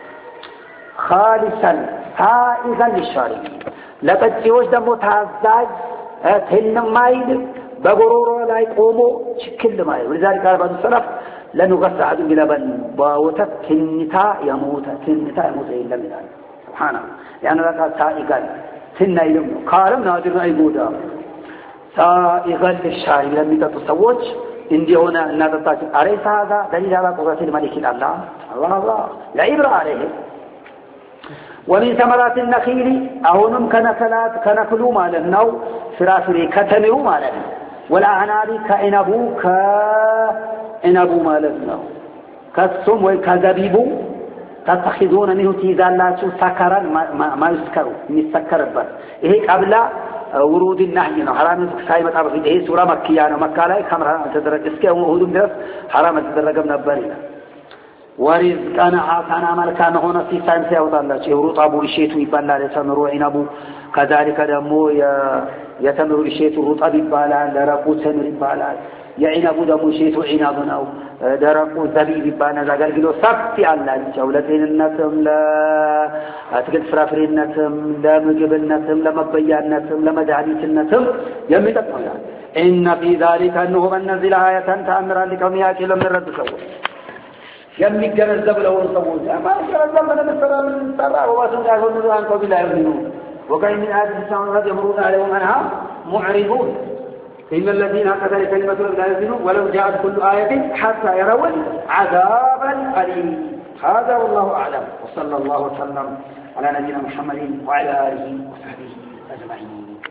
خالصا سائغا للشاربين لتجيوش دمو تهزاج تنمايد بغرورو لا يقومو شكل مايد ولذلك قال بعض السلف لنغسى أحد بلبن باوتت تنتا يموت إلا من ذلك سبحانه لأنه قال سائغا تنا يلمو قالم نادر أيبودا سائغا للشاربين لم تتصوج إندي هنا نادر أليس هذا دليل على قدرة الملك الله الله لا عبرة عليه ومن ثمرات النخيل أهونم كنكلو مالناو فرافري كتمرو مالنا والأعناب كعنبو مالناو كالسم وكذبيبو تتخذون منه تيزالاتو سكرا ما يسكروا يسكر البر إيه قبل ورود النهي حرام سايمة أبغي إيه سورة مكية مكة لا كم تدرج إسكي وهودم درس حرام تدرج من البرينا ورزقنا حسنا ملكنا هنا في ساينس يوضع يورط أبو الشيتو يبالا يتمروا عنبو كذلك دمو يتمروا الشيتو رطب يبالا درقو تمر يبالا يعنبو دمو الشيتو عنبنا درقو زبيب يبالا زاقلقلو سبتي الله جولتين النتم لا أتقل فرافر النتم لا مجب النتم لا مبيا النتم لا مدعليت النتم يمتقوا يعني إن في ذلك أنه من نزل آية تأمرا لكم يأكل من رد سوء يمجنزب له الصوت ما يجنزب من السلام ترى واسم يقولون عن قبل يؤمنون وكأن من هذه السماوات يمرون عليهم أنها معرضون إن الذين هكذا كلمة لا يؤمنون ولو جاءت كل آية حتى يروا عذاب أليم هذا والله أعلم وصلى الله وسلم على نبينا محمد وعلى آله وصحبه أجمعين